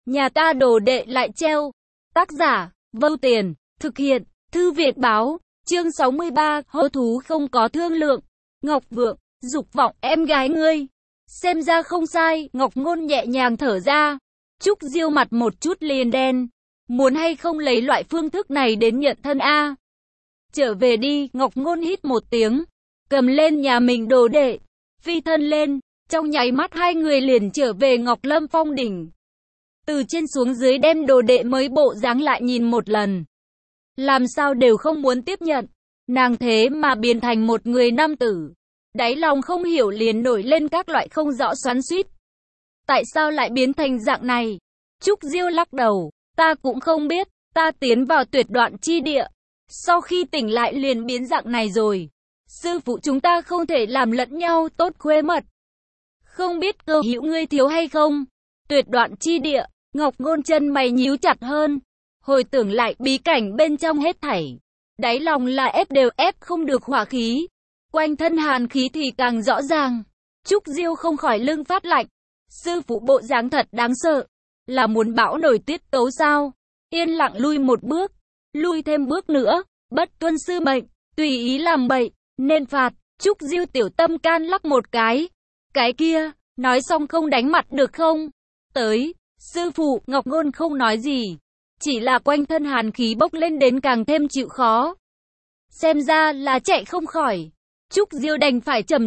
Nhà ta đồ đệ lại treo. Tác giả, Vô Tiền, thực hiện, Thư viện báo, chương 63, hô thú không có thương lượng. Ngọc Vượng, dục vọng em gái ngươi. Xem ra không sai, Ngọc Ngôn nhẹ nhàng thở ra. Trúc Diêu mặt một chút liền đen. Muốn hay không lấy loại phương thức này đến nhận thân a? Trở về đi, Ngọc Ngôn hít một tiếng. Cầm lên nhà mình đồ đệ. Phi thân lên, trong nháy mắt hai người liền trở về Ngọc Lâm Phong đỉnh. Từ trên xuống dưới đem đồ đệ mới bộ dáng lại nhìn một lần. Làm sao đều không muốn tiếp nhận. Nàng thế mà biến thành một người nam tử. Đáy lòng không hiểu liền nổi lên các loại không rõ xoắn xuýt. Tại sao lại biến thành dạng này? Trúc Diêu lắc đầu. Ta cũng không biết, ta tiến vào tuyệt đoạn chi địa. Sau khi tỉnh lại liền biến dạng này rồi. Sư phụ chúng ta không thể làm lẫn nhau tốt khuê mật. Không biết cơ hữu ngươi thiếu hay không? Tuyệt đoạn chi địa, Ngọc Ngôn chân mày nhíu chặt hơn. Hồi tưởng lại bí cảnh bên trong hết thảy. Đáy lòng là ép đều ép không được hỏa khí. Quanh thân hàn khí thì càng rõ ràng. Trúc Diêu không khỏi lưng phát lạnh. Sư phụ bộ dáng thật đáng sợ. Là muốn bão nổi tiết tấu sao? Yên lặng lui một bước. Lui thêm bước nữa. Bất tuân sư mệnh. Tùy ý làm bậy. Nên phạt. Trúc Diêu tiểu tâm can lắc một cái. Cái kia. Nói xong không đánh mặt được không? Tới. Sư phụ. Ngọc Ngôn không nói gì. Chỉ là quanh thân hàn khí bốc lên đến càng thêm chịu khó. Xem ra là chạy không khỏi. Trúc Diêu đành phải chậm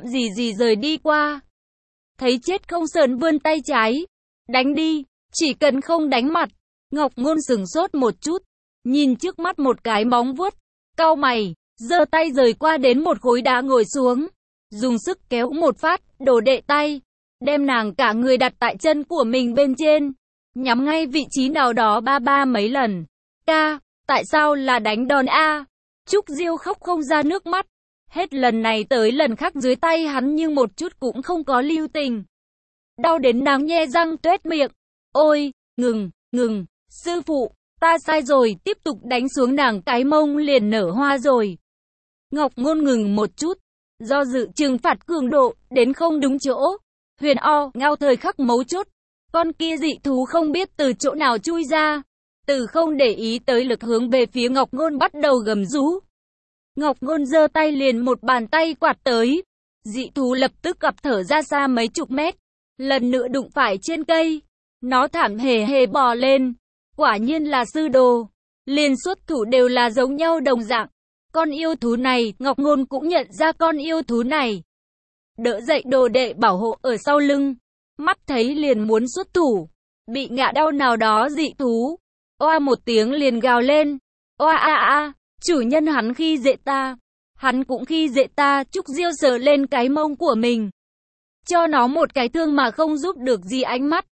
gì rời đi qua. Thấy chết không sờn vươn tay trái. Đánh đi, chỉ cần không đánh mặt. Ngọc Ngôn sửng sốt một chút. Nhìn trước mắt một cái móng vuốt. Cau mày, giơ tay rời qua đến một khối đá ngồi xuống. Dùng sức kéo một phát, đổ đệ tay. Đem nàng cả người đặt tại chân của mình bên trên. Nhắm ngay vị trí nào đó ba mấy lần. Ca, tại sao là đánh đòn a? Trúc Diêu khóc không ra nước mắt. Hết lần này tới lần khác dưới tay hắn nhưng một chút cũng không có lưu tình. Đau đến nàng nhe răng tuét miệng. Ôi, ngừng, sư phụ, ta sai rồi, tiếp tục đánh xuống nàng cái mông liền nở hoa rồi. Ngọc Ngôn ngừng một chút, do dự trừng phạt cường độ, đến không đúng chỗ. Huyền O, ngao thời khắc mấu chốt. Con kia dị thú không biết từ chỗ nào chui ra. Từ không để ý tới lực hướng về phía Ngọc Ngôn bắt đầu gầm rú. Ngọc Ngôn giơ tay liền một bàn tay quạt tới. Dị thú lập tức gặp thở ra xa mấy chục mét. Lần nữa đụng phải trên cây. Nó thảm hề bò lên. Quả nhiên là sư đồ. Liền xuất thủ đều là giống nhau đồng dạng. Con yêu thú này, Ngọc Ngôn cũng nhận ra con yêu thú này. Đỡ dậy đồ đệ bảo hộ ở sau lưng. Mắt thấy liền muốn xuất thủ. Bị ngã đau nào đó dị thú. Oa một tiếng liền gào lên. Oa a, chủ nhân hắn khi dễ ta. Hắn cũng khi dễ ta. Trúc Diêu sờ lên cái mông của mình. Cho nó một cái thương mà không giúp được gì ánh mắt.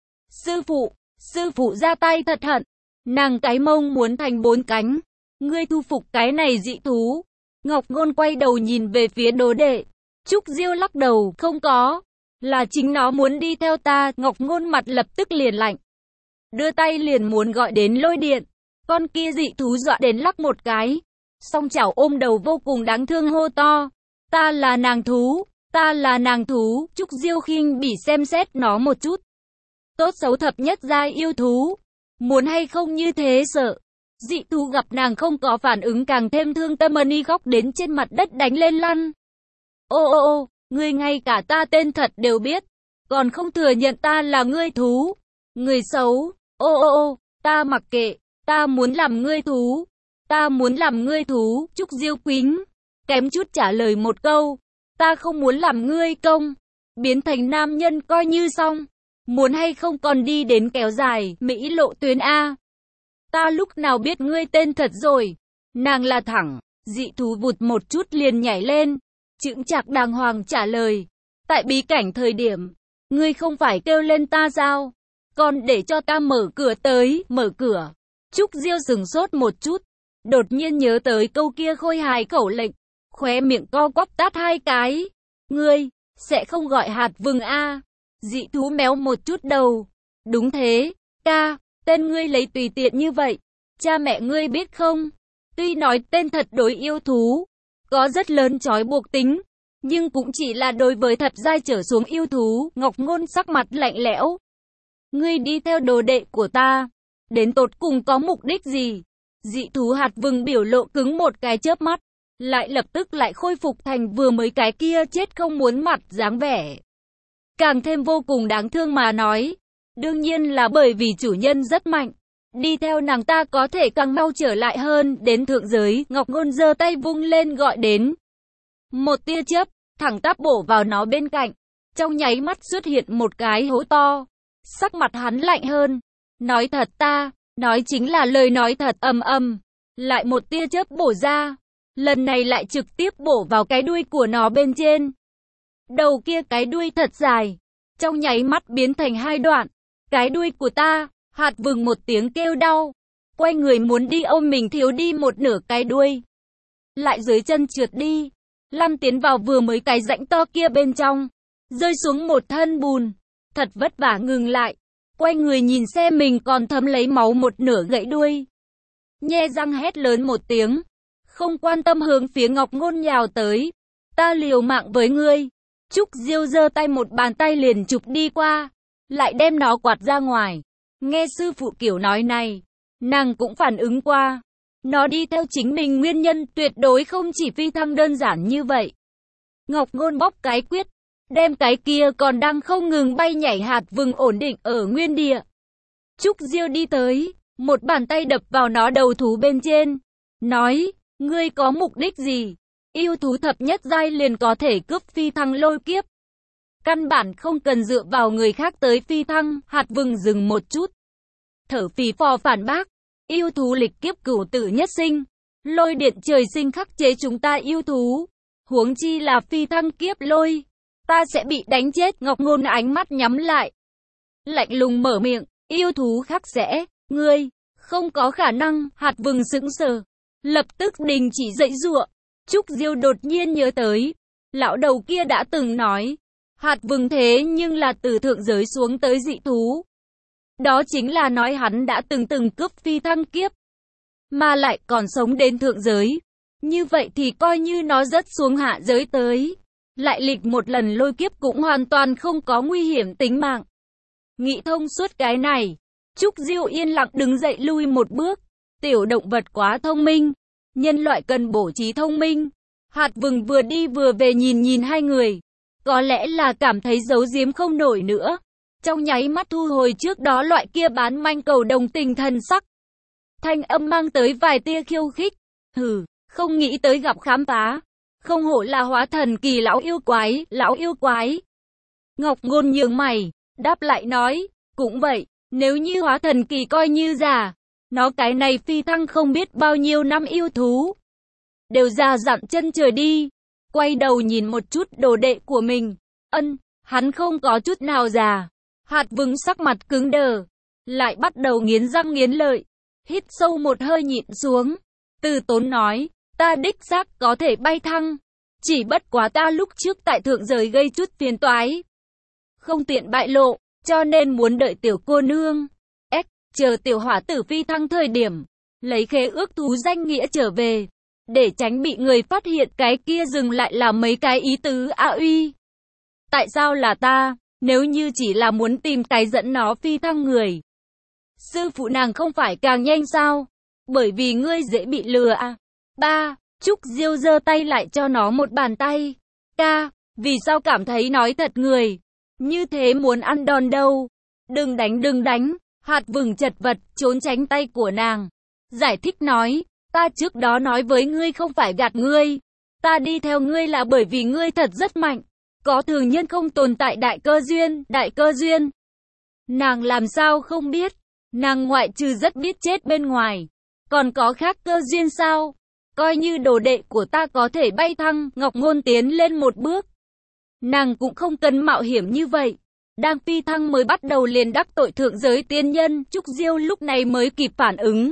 Sư phụ ra tay thật hận. Nàng cái mông muốn thành 4 cánh. Ngươi thu phục cái này dị thú. Ngọc Ngôn quay đầu nhìn về phía đồ đệ. Trúc Diêu lắc đầu, không có. Là chính nó muốn đi theo ta. Ngọc Ngôn mặt lập tức liền lạnh. Đưa tay liền muốn gọi đến lôi điện. Con kia dị thú dọa đến lắc một cái. Song chảo ôm đầu vô cùng đáng thương hô to. Ta là nàng thú. Ta là nàng thú. Trúc Diêu khinh bỉ xem xét nó một chút. Tốt xấu thập nhất giai yêu thú. Muốn hay không như thế sợ. Dị thú gặp nàng không có phản ứng càng thêm thương tâm ân y khóc đến trên mặt đất đánh lên lăn. Ô, ngươi ngay cả ta tên thật đều biết. Còn không thừa nhận ta là ngươi thú. Người xấu. Ô, ta mặc kệ. Ta muốn làm ngươi thú. Ta muốn làm ngươi thú. Trúc Diêu quính. Kém chút trả lời một câu. Ta không muốn làm ngươi công. Biến thành nam nhân coi như xong. Muốn hay không còn đi đến kéo dài, Mỹ lộ tuyến A. Ta lúc nào biết ngươi tên thật rồi. Nàng là thẳng. Dị thú vụt một chút liền nhảy lên. Chững chạc đàng hoàng trả lời. Tại bí cảnh thời điểm. Ngươi không phải kêu lên ta sao? Còn để cho ta mở cửa tới, mở cửa. Trúc Diêu sửng sốt một chút. Đột nhiên nhớ tới câu kia khôi hài khẩu lệnh. Khóe miệng co quắp tát 2 cái. Ngươi, sẽ không gọi hạt vừng a? Dị thú méo một chút đầu. Đúng thế, ca, tên ngươi lấy tùy tiện như vậy. Cha mẹ ngươi biết không? Tuy nói tên thật đối yêu thú. Có rất lớn trói buộc tính. Nhưng cũng chỉ là đối với thập giai trở xuống yêu thú. Ngọc Ngôn sắc mặt lạnh lẽo. ngươi đi theo đồ đệ của ta, đến tột cùng có mục đích gì? Dị thú hạt vừng biểu lộ cứng một cái chớp mắt, lại lập tức lại khôi phục thành vừa mới cái kia chết không muốn mặt dáng vẻ. Càng thêm vô cùng đáng thương mà nói, đương nhiên là bởi vì chủ nhân rất mạnh. Đi theo nàng ta có thể càng mau trở lại hơn, đến thượng giới, Ngọc Ngôn giơ tay vung lên gọi đến. Một tia chớp, thẳng tắp bổ vào nó bên cạnh, trong nháy mắt xuất hiện một cái hố to. Sắc mặt hắn lạnh hơn, nói thật ta, nói chính là lời nói thật, ầm ầm, lại một tia chớp bổ ra, lần này lại trực tiếp bổ vào cái đuôi của nó bên trên. Đầu kia cái đuôi thật dài, trong nháy mắt biến thành hai đoạn. Cái đuôi của ta, hạt vừng một tiếng kêu đau, quay người muốn đi ôm mình thiếu đi một nửa cái đuôi. Lại dưới chân trượt đi, lăn tiến vào vừa mới cái rãnh to kia bên trong, rơi xuống một thân bùn, thật vất vả ngừng lại, quay người nhìn xem mình còn thấm lấy máu một nửa gãy đuôi. Nhe răng hét lớn một tiếng, không quan tâm hướng phía Ngọc Ngôn nhào tới, ta liều mạng với ngươi. Trúc Diêu giơ tay một bàn tay liền chụp đi qua, lại đem nó quạt ra ngoài. Nghe sư phụ kiểu nói này, nàng cũng phản ứng qua. Nó đi theo chính mình nguyên nhân tuyệt đối không chỉ phi thăng đơn giản như vậy. Ngọc Ngôn bóp cái quyết, đem cái kia còn đang không ngừng bay nhảy hạt vừng ổn định ở nguyên địa. Trúc Diêu đi tới, một bàn tay đập vào nó đầu thú bên trên, nói, ngươi có mục đích gì? Yêu thú thập nhất giai liền có thể cướp phi thăng lôi kiếp. Căn bản không cần dựa vào người khác tới phi thăng, hạt vừng dừng một chút. Thở phì phò phản bác, yêu thú lịch kiếp cửu tử nhất sinh, lôi điện trời sinh khắc chế chúng ta yêu thú. Huống chi là phi thăng kiếp lôi, ta sẽ bị đánh chết. Ngọc Ngôn ánh mắt nhắm lại, lạnh lùng mở miệng, yêu thú khác sẽ, ngươi, không có khả năng. Hạt vừng sững sờ, lập tức đình chỉ dãy giụa. Trúc Diêu đột nhiên nhớ tới, lão đầu kia đã từng nói, hạt vừng thế nhưng là từ thượng giới xuống tới dị thú. Đó chính là nói hắn đã từng cướp phi thăng kiếp, mà lại còn sống đến thượng giới. Như vậy thì coi như nó rớt xuống hạ giới tới, lại lịch một lần lôi kiếp cũng hoàn toàn không có nguy hiểm tính mạng. Nghĩ thông suốt cái này, Trúc Diêu yên lặng đứng dậy lui một bước. Tiểu động vật quá thông minh, nhân loại cần bổ trí thông minh. Hạt vừng vừa đi vừa về nhìn hai người, có lẽ là cảm thấy giấu giếm không nổi nữa, trong nháy mắt thu hồi trước đó loại kia bán manh cầu đồng tình thần sắc. Thanh âm mang tới vài tia khiêu khích, hừ, không nghĩ tới gặp khám phá, không hổ là hóa thần kỳ lão yêu quái. Ngọc Ngôn nhướng mày, đáp lại nói, cũng vậy, nếu như hóa thần kỳ coi như giả, nó cái này phi thăng không biết bao nhiêu năm yêu thú, đều già dặn chân trời đi. Quay đầu nhìn một chút đồ đệ của mình, hắn không có chút nào già. Hạt vừng sắc mặt cứng đờ, lại bắt đầu nghiến răng nghiến lợi, hít sâu một hơi nhịn xuống, từ tốn nói, ta đích xác có thể bay thăng, chỉ bất quá ta lúc trước tại thượng giới gây chút phiền toái, không tiện bại lộ, cho nên muốn đợi tiểu cô nương, chờ tiểu hỏa tử phi thăng thời điểm, lấy khế ước thú danh nghĩa trở về, để tránh bị người phát hiện. Cái kia dừng lại là mấy cái ý tứ a uy. Tại sao là ta, nếu như chỉ là muốn tìm cái dẫn nó phi thăng người, sư phụ nàng không phải càng nhanh sao? Bởi vì ngươi dễ bị lừa à? Ba, Trúc Diêu giơ tay lại cho nó một bàn tay. Ca, vì sao cảm thấy nói thật người như thế muốn ăn đòn đâu? Đừng đánh. Hạt vừng chật vật trốn tránh tay của nàng, giải thích nói, ta trước đó nói với ngươi không phải gạt ngươi, ta đi theo ngươi là bởi vì ngươi thật rất mạnh, có thường nhân không tồn tại đại cơ duyên. Nàng làm sao không biết, nàng ngoại trừ rất biết chết bên ngoài, còn có khác cơ duyên sao? Coi như đồ đệ của ta có thể bay thăng. Ngọc Ngôn tiến lên một bước, nàng cũng không cần mạo hiểm như vậy. Đang phi thăng mới bắt đầu liền đắc tội thượng giới tiên nhân. Trúc Diêu lúc này mới kịp phản ứng.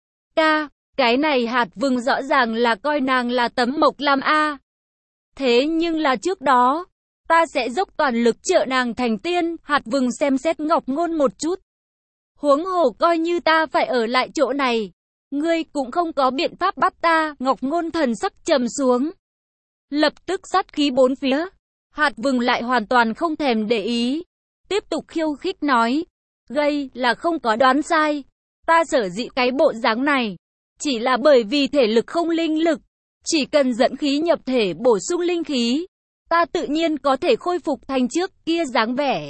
Ca, cái này hạt vừng rõ ràng là coi nàng là tấm mộc lam a. Thế nhưng là trước đó, ta sẽ dốc toàn lực trợ nàng thành tiên. Hạt vừng xem xét Ngọc Ngôn một chút. Huống hồ coi như ta phải ở lại chỗ này, ngươi cũng không có biện pháp bắt ta. Ngọc Ngôn thần sắc trầm xuống, lập tức sát khí bốn phía. Hạt vừng lại hoàn toàn không thèm để ý, tiếp tục khiêu khích nói, Gây là không có đoán sai. Ta sở dĩ cái bộ dáng này, chỉ là bởi vì thể lực không linh lực. Chỉ cần dẫn khí nhập thể bổ sung linh khí, ta tự nhiên có thể khôi phục thành trước kia dáng vẻ.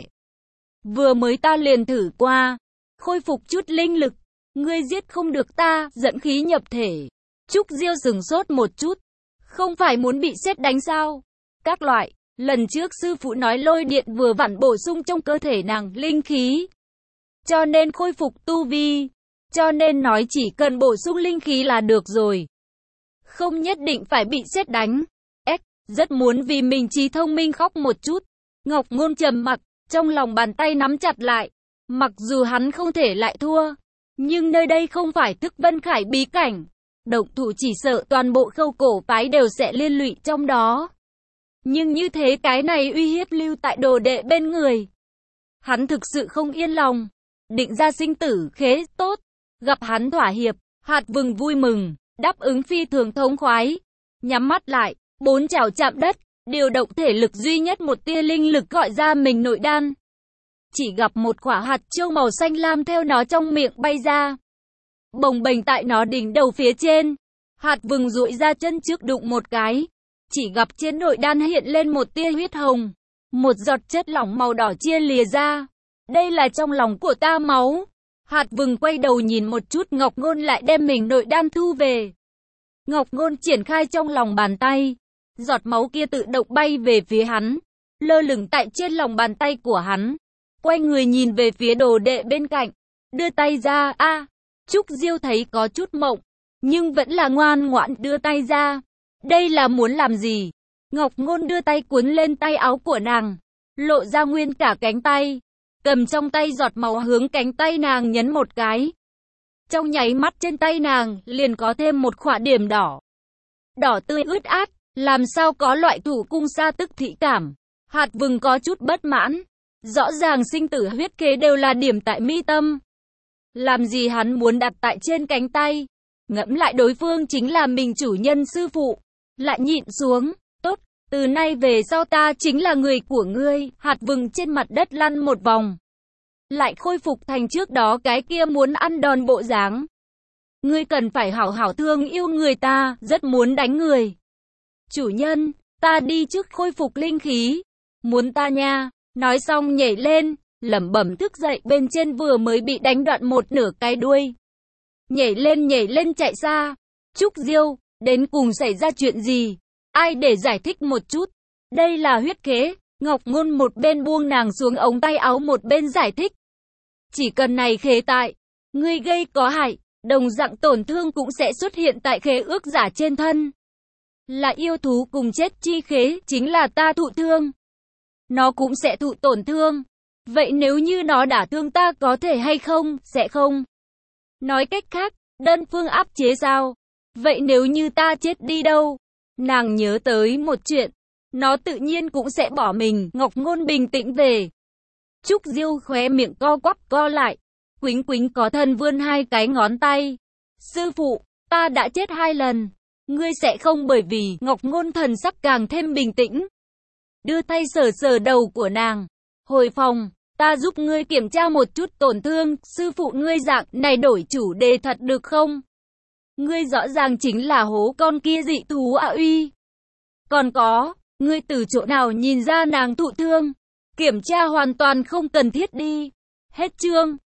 Vừa mới ta liền thử qua, khôi phục chút linh lực, ngươi giết không được ta, dẫn khí nhập thể. Trúc Diêu sửng sốt một chút, không phải muốn bị sét đánh sao? Các loại, lần trước sư phụ nói lôi điện vừa vặn bổ sung trong cơ thể nàng linh khí, cho nên khôi phục tu vi, cho nên nói chỉ cần bổ sung linh khí là được rồi. Không nhất định phải bị sét đánh. Rất muốn vì mình trí thông minh khóc một chút. Ngọc Ngôn trầm mặc, trong lòng bàn tay nắm chặt lại. Mặc dù hắn không thể lại thua, nhưng nơi đây không phải Thức Vân Khải bí cảnh. Động thủ chỉ sợ toàn bộ Khâu Cổ phái đều sẽ liên lụy trong đó. Nhưng như thế cái này uy hiếp lưu tại đồ đệ bên người. Hắn thực sự không yên lòng. Định ra sinh tử khế tốt. Gặp hắn thỏa hiệp, Hạt Vừng vui mừng, đáp ứng phi thường thống khoái. Nhắm mắt lại, 4 chảo chạm đất, điều động thể lực duy nhất một tia linh lực gọi ra mình nội đan. Chỉ gặp một quả hạt châu màu xanh lam theo nó trong miệng bay ra. Bồng bềnh tại nó đỉnh đầu phía trên. Hạt Vừng duỗi ra chân trước đụng một cái. Chỉ gặp trên nội đan hiện lên một tia huyết hồng. Một giọt chất lỏng màu đỏ chia lìa ra. Đây là trong lòng của ta máu. Hạt Vừng quay đầu nhìn một chút Ngọc Ngôn lại đem mình nội đan thu về. Ngọc Ngôn triển khai trong lòng bàn tay. Giọt máu kia tự động bay về phía hắn. Lơ lửng tại trên lòng bàn tay của hắn. Quay người nhìn về phía đồ đệ bên cạnh. Đưa tay ra, Trúc Diêu thấy có chút mộng. Nhưng vẫn là ngoan ngoãn đưa tay ra. Đây là muốn làm gì? Ngọc Ngôn đưa tay cuốn lên tay áo của nàng. Lộ ra nguyên cả cánh tay. Cầm trong tay giọt máu hướng cánh tay nàng nhấn một cái. Trong nháy mắt trên tay nàng liền có thêm một khỏa điểm đỏ. Đỏ tươi ướt át, làm sao có loại thủ cung sa tức thị cảm. Hạt Vừng có chút bất mãn. Rõ ràng sinh tử huyết kế đều là điểm tại mi tâm. Làm gì hắn muốn đặt tại trên cánh tay? Ngẫm lại đối phương chính là mình chủ nhân sư phụ. Lại nhịn xuống. Tốt, từ nay về sau ta chính là người của ngươi. Hạt Vừng trên mặt đất lăn một vòng. Lại khôi phục thành trước đó cái kia muốn ăn đòn bộ dáng. Ngươi cần phải hảo hảo thương yêu người ta, rất muốn đánh người. Chủ nhân, ta đi trước khôi phục linh khí. Muốn ta nha. Nói xong nhảy lên, lẩm bẩm thức dậy bên trên vừa mới bị đánh đoạn một nửa cái đuôi. Nhảy lên chạy xa. Trúc Diêu, đến cùng xảy ra chuyện gì? Ai để giải thích một chút? Đây là huyết kế. Ngọc Ngôn một bên buông nàng xuống ống tay áo một bên giải thích. Chỉ cần này khế tại, ngươi gây có hại, đồng dạng tổn thương cũng sẽ xuất hiện tại khế ước giả trên thân. Là yêu thú cùng chết chi khế, chính là ta thụ thương. Nó cũng sẽ thụ tổn thương. Vậy nếu như nó đả thương ta có thể hay không? Sẽ không. Nói cách khác, đơn phương áp chế sao? Vậy nếu như ta chết đi đâu? Nàng nhớ tới một chuyện. Nó tự nhiên cũng sẽ bỏ mình. Ngọc Ngôn bình tĩnh về. Trúc Diêu khóe miệng co quắp co lại. Quýnh quýnh có thân vươn hai cái ngón tay. Sư phụ, ta đã chết 2 lần. Ngươi sẽ không bởi vì Ngọc Ngôn thần sắc càng thêm bình tĩnh. Đưa tay sờ sờ đầu của nàng. Hồi phòng, ta giúp ngươi kiểm tra một chút tổn thương. Sư phụ ngươi dạng này đổi chủ đề thật được không? Ngươi rõ ràng chính là hố con kia dị thú ạ uy. Còn có, ngươi từ chỗ nào nhìn ra nàng thụ thương? Kiểm tra hoàn toàn không cần thiết đi. Hết chương.